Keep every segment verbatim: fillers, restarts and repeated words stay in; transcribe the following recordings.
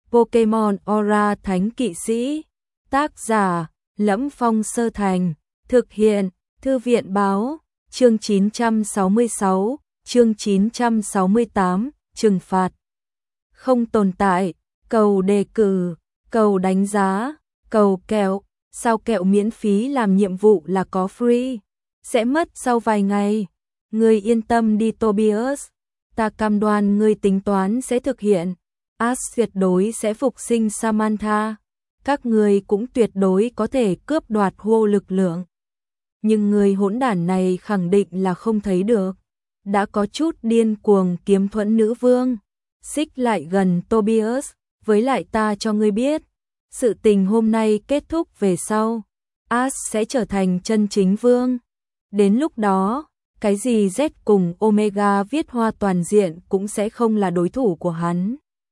Pokemon Aura Thánh Kỵ Sĩ. Tác giả: Lẫm Phong Sơ Thành. Thực hiện: Thư viện báo. Chương chín trăm sáu mươi sáu, chương chín trăm sáu mươi tám, trừng phạt. Không tồn tại, cầu đề cử, cầu đánh giá, cầu kẹo, sao kẹo miễn phí làm nhiệm vụ là có free, sẽ mất sau vài ngày. Ngươi yên tâm đi Tobias, ta cam đoan ngươi tính toán sẽ thực hiện. Ash tuyệt đối sẽ phục sinh Samantha, các ngươi cũng tuyệt đối có thể cướp đoạt hô lực lượng. Nhưng người hỗn đản này khẳng định là không thấy được. Đã có chút điên cuồng kiếm thuẫn nữ vương. Xích lại gần Tobias, với lại ta cho ngươi biết, sự tình hôm nay kết thúc về sau, Ash sẽ trở thành chân chính vương. Đến lúc đó, cái gì Z cùng Omega viết hoa toàn diện cũng sẽ không là đối thủ của hắn.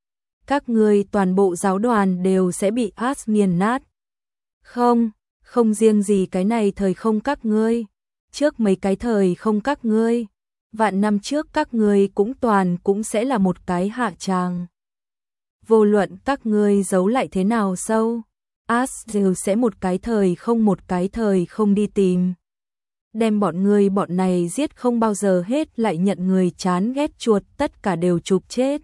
Các ngươi toàn bộ giáo đoàn đều sẽ bị Ash nghiền nát. Không, không riêng gì cái này thời không các ngươi, trước mấy cái thời không các ngươi, vạn năm trước các ngươi cũng toàn cũng sẽ là một cái hạ tràng. Vô luận các ngươi giấu lại thế nào sâu, Ash đều sẽ một cái thời không một cái thời không đi tìm. Đem bọn ngươi bọn này giết không bao giờ hết, lại nhận người chán ghét chuột tất cả đều chụp chết.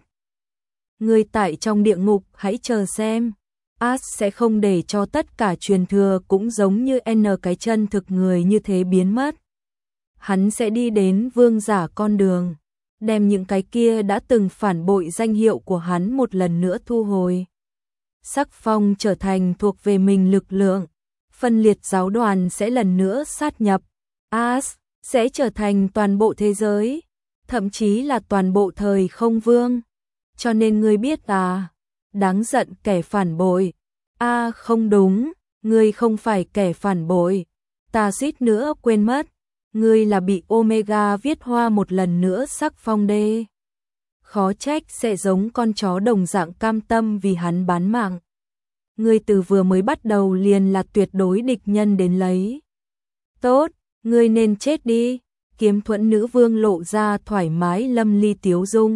Ngươi tại trong địa ngục hãy chờ xem. Ash sẽ không để cho tất cả truyền thừa cũng giống như N cái chân thực người như thế biến mất. Hắn sẽ đi đến vương giả con đường, đem những cái kia đã từng phản bội danh hiệu của hắn một lần nữa thu hồi. Sắc phong trở thành thuộc về mình lực lượng, phân liệt giáo đoàn sẽ lần nữa sát nhập. Ash sẽ trở thành toàn bộ thế giới, thậm chí là toàn bộ thời không vương. Cho nên ngươi biết à, đáng giận kẻ phản bội. A à, không đúng, ngươi không phải kẻ phản bội. Ta suýt nữa quên mất, ngươi là bị Omega viết hoa một lần nữa sắc phong đê. Khó trách sẽ giống con chó đồng dạng cam tâm vì hắn bán mạng. Ngươi từ vừa mới bắt đầu liền là tuyệt đối địch nhân đến lấy. Tốt, ngươi nên chết đi. Kiếm thuẫn nữ vương lộ ra thoải mái lâm ly tiếu dung.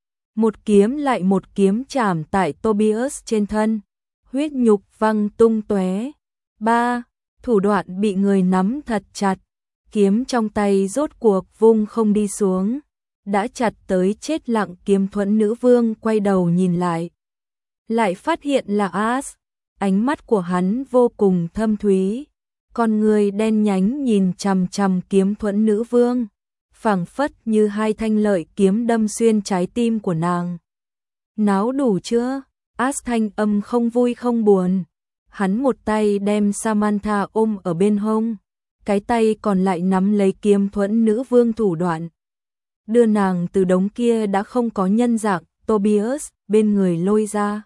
Một kiếm lại một kiếm chạm tại Tobias trên thân, huyết nhục văng tung tóe. Ba, thủ đoạn bị người nắm thật chặt, kiếm trong tay rốt cuộc vung không đi xuống, đã chặt tới chết lặng. Kiếm thuẫn nữ vương quay đầu nhìn lại, lại phát hiện là Ash. Ánh mắt của hắn vô cùng thâm thúy, con người đen nhánh nhìn chằm chằm kiếm thuẫn nữ vương, phảng phất như hai thanh lợi kiếm đâm xuyên trái tim của nàng. Náo đủ chưa? Ash thanh âm không vui không buồn. Hắn một tay đem Samantha ôm ở bên hông, cái tay còn lại nắm lấy kiếm thuẫn nữ vương thủ đoạn, đưa nàng từ đống kia đã không có nhân dạng Tobias bên người lôi ra.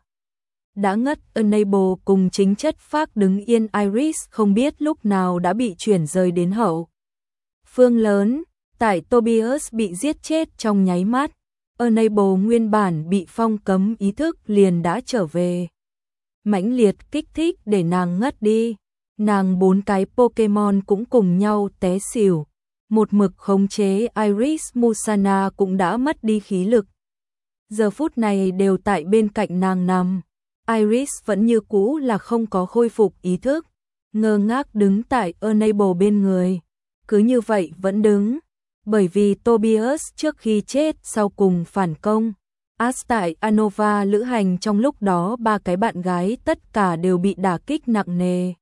Đã ngất Enable cùng chính chất phác đứng yên Iris không biết lúc nào đã bị chuyển rời đến hậu phương lớn. Tại Tobias bị giết chết trong nháy mắt, Enable nguyên bản bị phong cấm ý thức liền đã trở về. Mãnh liệt kích thích để nàng ngất đi. Nàng bốn cái Pokemon cũng cùng nhau té xỉu. Một mực khống chế Iris Musana cũng đã mất đi khí lực. Giờ phút này đều tại bên cạnh nàng nằm. Iris vẫn như cũ là không có khôi phục ý thức, ngơ ngác đứng tại Enable bên người. Cứ như vậy vẫn đứng. Bởi vì Tobias trước khi chết sau cùng phản công, Ash tại Anova lữ hành trong lúc đó ba cái bạn gái tất cả đều bị đả kích nặng nề.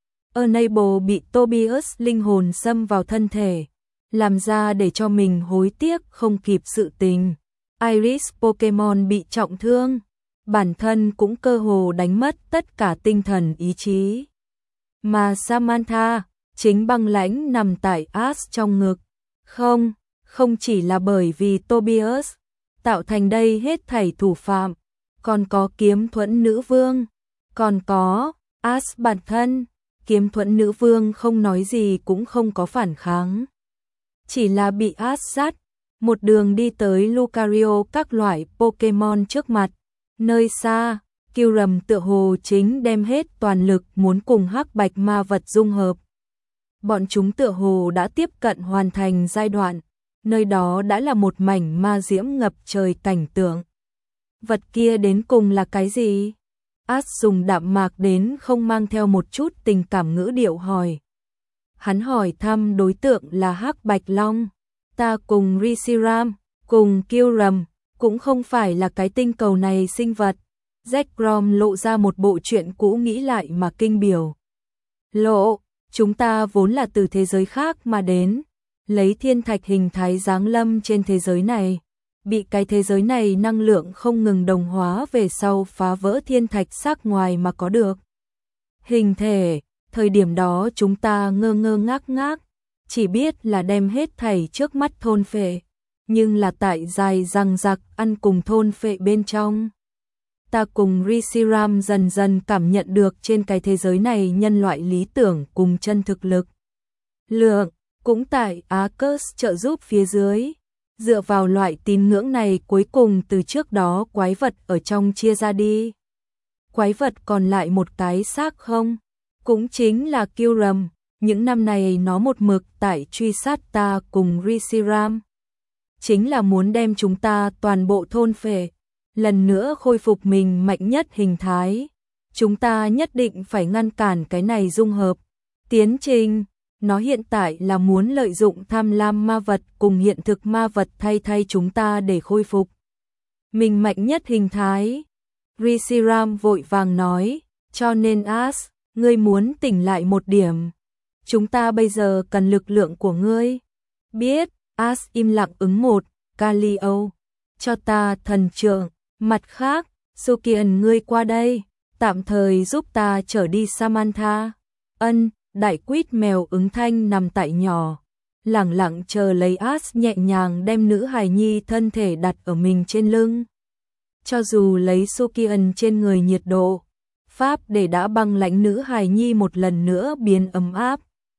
Enable bị Tobias linh hồn xâm vào thân thể, làm ra để cho mình hối tiếc không kịp sự tình. Iris Pokemon bị trọng thương, bản thân cũng cơ hồ đánh mất tất cả tinh thần ý chí. Mà Samantha, chính băng lãnh nằm tại Ash trong ngực. Không, không chỉ là bởi vì Tobias tạo thành đây hết thảy thủ phạm, còn có kiếm thuẫn nữ vương, còn có Ash bản thân. Kiếm thuẫn nữ vương không nói gì cũng không có phản kháng, chỉ là bị Ash sát, một đường đi tới Lucario các loại Pokemon trước mặt. Nơi xa, Kyurem tựa hồ chính đem hết toàn lực muốn cùng hắc bạch ma vật dung hợp. Bọn chúng tựa hồ đã tiếp cận hoàn thành giai đoạn, nơi đó đã là một mảnh ma diễm ngập trời cảnh tượng. Vật kia đến cùng là cái gì? As dùng đạm mạc đến không mang theo một chút tình cảm ngữ điệu hỏi. Hắn hỏi thăm đối tượng là Hắc Bạch Long. Ta cùng Reshiram, cùng Kyurem, cũng không phải là cái tinh cầu này sinh vật. Zekrom lộ ra một bộ chuyện cũ nghĩ lại mà kinh biểu. Lộ, chúng ta vốn là từ thế giới khác mà đến, lấy thiên thạch hình thái giáng lâm trên thế giới này, bị cái thế giới này năng lượng không ngừng đồng hóa về sau phá vỡ thiên thạch sắc ngoài mà có được. Hình thể, thời điểm đó chúng ta ngơ ngơ ngác ngác, chỉ biết là đem hết thảy trước mắt thôn phệ, nhưng là tại dài răng rặc ăn cùng thôn phệ bên trong. Ta cùng Reshiram dần dần cảm nhận được trên cái thế giới này nhân loại lý tưởng cùng chân thực lực. Lượng, cũng tại Arcus trợ giúp phía dưới. Dựa vào loại tín ngưỡng này cuối cùng từ trước đó quái vật ở trong chia ra đi. Quái vật còn lại một cái xác không? Cũng chính là Kyurem, những năm này nó một mực tại truy sát ta cùng Reshiram. Chính là muốn đem chúng ta toàn bộ thôn phệ, lần nữa khôi phục mình mạnh nhất hình thái. Chúng ta nhất định phải ngăn cản cái này dung hợp. Tiến trình, nó hiện tại là muốn lợi dụng tham lam ma vật cùng hiện thực ma vật thay thay chúng ta để khôi phục mình mạnh nhất hình thái. Reshiram vội vàng nói, cho nên As, ngươi muốn tỉnh lại một điểm. Chúng ta bây giờ cần lực lượng của ngươi. Biết, As im lặng ứng một, Kalio, cho ta thần trượng. Mặt khác, Sukian ngươi qua đây, tạm thời giúp ta trở đi Samantha. Ân, đại quýt mèo ứng thanh nằm tại nhỏ, lẳng lặng chờ lấy As nhẹ nhàng đem nữ hài nhi thân thể đặt ở mình trên lưng. Cho dù lấy Sukian trên người nhiệt độ, pháp để đã băng lãnh nữ hài nhi một lần nữa biến ấm áp.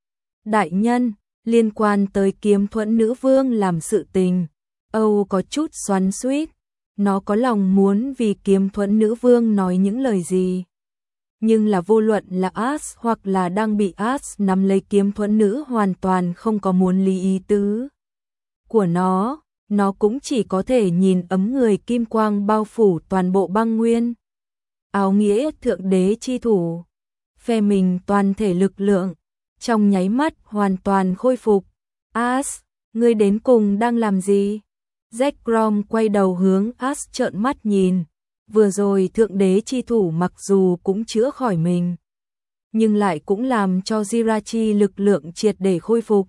Đại nhân, liên quan tới kiếm thuẫn nữ vương làm sự tình, Âu có chút xoắn xuýt. Nó có lòng muốn vì kiếm thuẫn nữ vương nói những lời gì. Nhưng là vô luận là As hoặc là đang bị As nắm lấy kiếm thuẫn nữ hoàn toàn không có muốn lý ý tứ của nó. Nó cũng chỉ có thể nhìn ấm người kim quang bao phủ toàn bộ băng nguyên. Áo nghĩa thượng đế chi thủ. Phe mình toàn thể lực lượng. Trong nháy mắt hoàn toàn khôi phục. As, ngươi đến cùng đang làm gì? Zekrom quay đầu hướng As trợn mắt nhìn. Vừa rồi thượng đế chi thủ mặc dù cũng chữa khỏi mình, nhưng lại cũng làm cho Jirachi lực lượng triệt để khôi phục.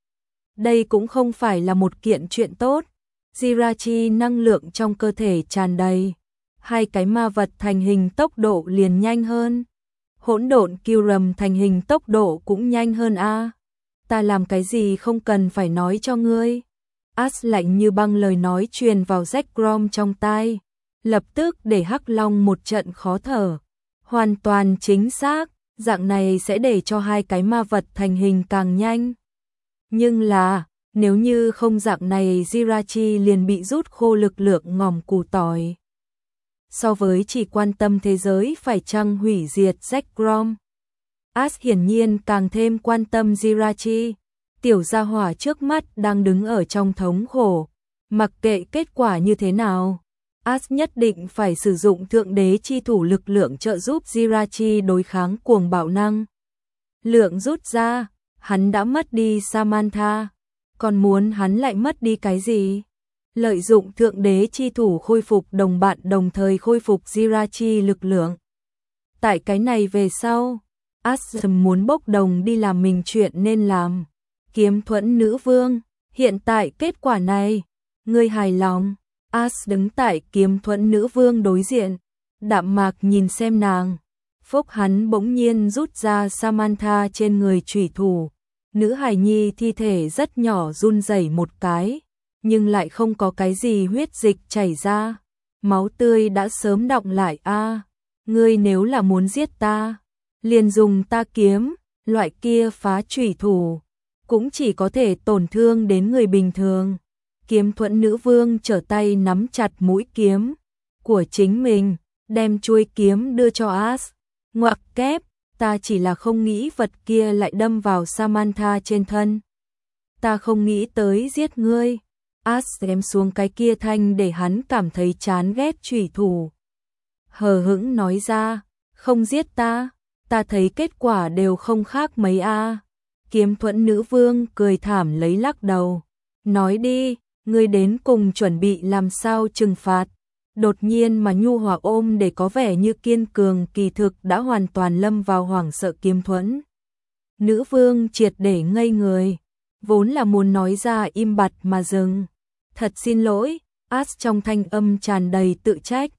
Đây cũng không phải là một kiện chuyện tốt. Jirachi năng lượng trong cơ thể tràn đầy. Hai cái ma vật thành hình tốc độ liền nhanh hơn. Hỗn độn Kyurem thành hình tốc độ cũng nhanh hơn a. Ta làm cái gì không cần phải nói cho ngươi. As lạnh như băng lời nói truyền vào Zekrom trong tai, lập tức để Hắc Long một trận khó thở. Hoàn toàn chính xác, dạng này sẽ để cho hai cái ma vật thành hình càng nhanh. Nhưng là, nếu như không dạng này Jirachi liền bị rút khô lực lượng ngòm củ tỏi. So với chỉ quan tâm thế giới phải chăng hủy diệt Zekrom, As hiển nhiên càng thêm quan tâm Jirachi. Tiểu gia hỏa trước mắt đang đứng ở trong thống khổ, mặc kệ kết quả như thế nào, As nhất định phải sử dụng thượng đế chi thủ lực lượng trợ giúp Jirachi đối kháng cuồng bạo năng. Lượng rút ra, hắn đã mất đi Samantha, còn muốn hắn lại mất đi cái gì? Lợi dụng thượng đế chi thủ khôi phục đồng bạn đồng thời khôi phục Jirachi lực lượng. Tại cái này về sau, As muốn bốc đồng đi làm mình chuyện nên làm. Kiếm thuẫn nữ vương, hiện tại kết quả này, ngươi hài lòng. As đứng tại kiếm thuẫn nữ vương đối diện, đạm mạc nhìn xem nàng. Phúc hắn bỗng nhiên rút ra Samantha trên người chủy thủ. Nữ hài nhi thi thể rất nhỏ run rẩy một cái, nhưng lại không có cái gì huyết dịch chảy ra. Máu tươi đã sớm đọng lại a. Ngươi nếu là muốn giết ta, liền dùng ta kiếm, loại kia phá chủy thủ cũng chỉ có thể tổn thương đến người bình thường. Kiếm thuẫn nữ vương trở tay nắm chặt mũi kiếm của chính mình, đem chuôi kiếm đưa cho As. Ngoặc kép, ta chỉ là không nghĩ vật kia lại đâm vào Samantha trên thân. Ta không nghĩ tới giết ngươi. As ém xuống cái kia thanh để hắn cảm thấy chán ghét chủy thủ. Hờ hững nói ra, không giết ta, ta thấy kết quả đều không khác mấy a. Kiếm Thuẫn nữ vương cười thảm lấy lắc đầu. Nói đi, ngươi đến cùng chuẩn bị làm sao trừng phạt. Đột nhiên mà nhu hòa ôm để có vẻ như kiên cường, kỳ thực đã hoàn toàn lâm vào hoảng sợ. Kiếm Thuẫn nữ vương triệt để ngây người, vốn là muốn nói ra im bặt mà dừng. Thật xin lỗi, As trong thanh âm tràn đầy tự trách.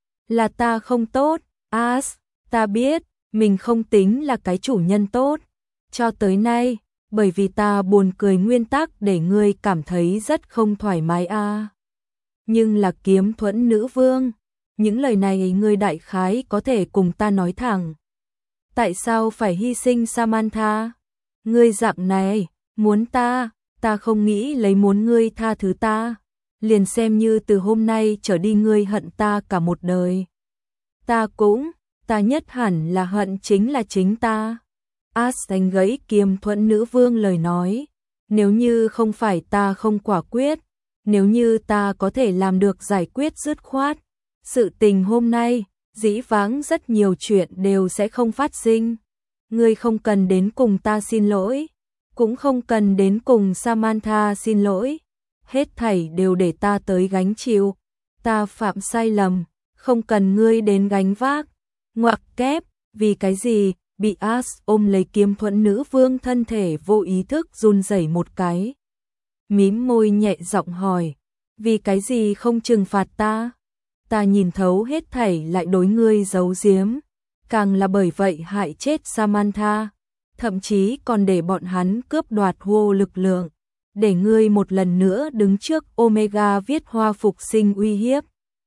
Là ta không tốt, As, ta biết, mình không tính là cái chủ nhân tốt. Cho tới nay, bởi vì ta buồn cười nguyên tắc để ngươi cảm thấy rất không thoải mái a. À. Nhưng là Kiếm Thuẫn nữ vương, những lời này ngươi đại khái có thể cùng ta nói thẳng. Tại sao phải hy sinh Samantha? Ngươi dạng này, muốn ta, ta không nghĩ lấy muốn ngươi tha thứ ta. Liền xem như từ hôm nay trở đi ngươi hận ta cả một đời. Ta cũng, ta nhất hẳn là hận chính là chính ta. As đánh gãy Kiếm Thuẫn nữ vương lời nói. Nếu như không phải ta không quả quyết, nếu như ta có thể làm được giải quyết dứt khoát, sự tình hôm nay, dĩ vãng rất nhiều chuyện đều sẽ không phát sinh. Ngươi không cần đến cùng ta xin lỗi, cũng không cần đến cùng Samantha xin lỗi. Hết thảy đều để ta tới gánh chịu. Ta phạm sai lầm, không cần ngươi đến gánh vác. Ngoặc kép, vì cái gì? Bị As ôm lấy Kiếm Thuẫn nữ vương thân thể vô ý thức run rẩy một cái. Mím môi nhẹ giọng hỏi, vì cái gì không trừng phạt ta? Ta nhìn thấu hết thảy lại đối ngươi giấu giếm, càng là bởi vậy hại chết Samantha, thậm chí còn để bọn hắn cướp đoạt hô lực lượng, để ngươi một lần nữa đứng trước Omega viết hoa phục sinh uy hiếp.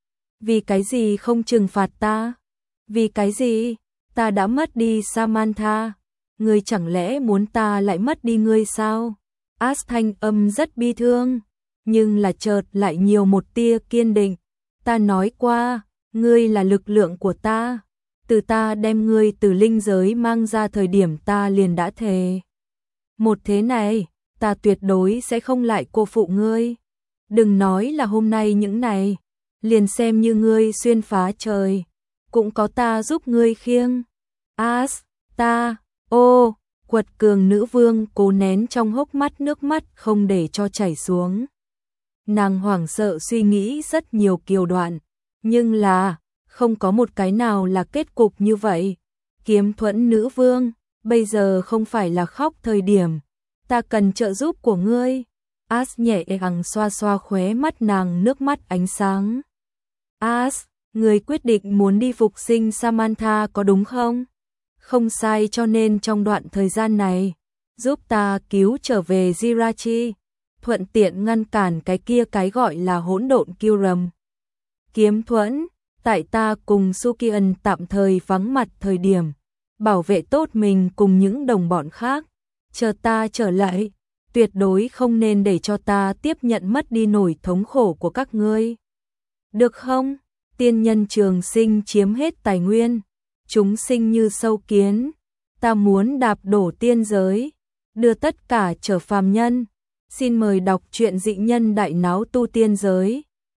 Vì cái gì không trừng phạt ta? Vì cái gì? Ta đã mất đi Samantha, ngươi chẳng lẽ muốn ta lại mất đi ngươi sao? As thanh âm rất bi thương, nhưng là chợt lại nhiều một tia kiên định. Ta nói qua, ngươi là lực lượng của ta. Từ ta đem ngươi từ linh giới mang ra thời điểm ta liền đã thề. Một thế này, ta tuyệt đối sẽ không lại cô phụ ngươi. Đừng nói là hôm nay những này, liền xem như ngươi xuyên phá trời, cũng có ta giúp ngươi khiêng. As, ta, ô, quật cường nữ vương cố nén trong hốc mắt nước mắt không để cho chảy xuống. Nàng hoảng sợ suy nghĩ rất nhiều kiều đoạn, nhưng là, không có một cái nào là kết cục như vậy. Kiếm Thuẫn nữ vương, bây giờ không phải là khóc thời điểm, ta cần trợ giúp của ngươi. As nhẹ nhàng xoa xoa khóe mắt nàng nước mắt ánh sáng. As, ngươi quyết định muốn đi phục sinh Samantha có đúng không? Không sai, cho nên trong đoạn thời gian này, giúp ta cứu trở về Jirachi, thuận tiện ngăn cản cái kia cái gọi là hỗn độn Kyurem. Kiếm Thuẫn, tại ta cùng Sukian tạm thời vắng mặt thời điểm, bảo vệ tốt mình cùng những đồng bọn khác, chờ ta trở lại, tuyệt đối không nên để cho ta tiếp nhận mất đi nổi thống khổ của các ngươi. Được không? Tiên nhân trường sinh chiếm hết tài nguyên, chúng sinh như sâu kiến, ta muốn đạp đổ tiên giới, đưa tất cả trở phàm nhân. Xin mời đọc truyện Dị Nhân Đại Náo Tu Tiên Giới.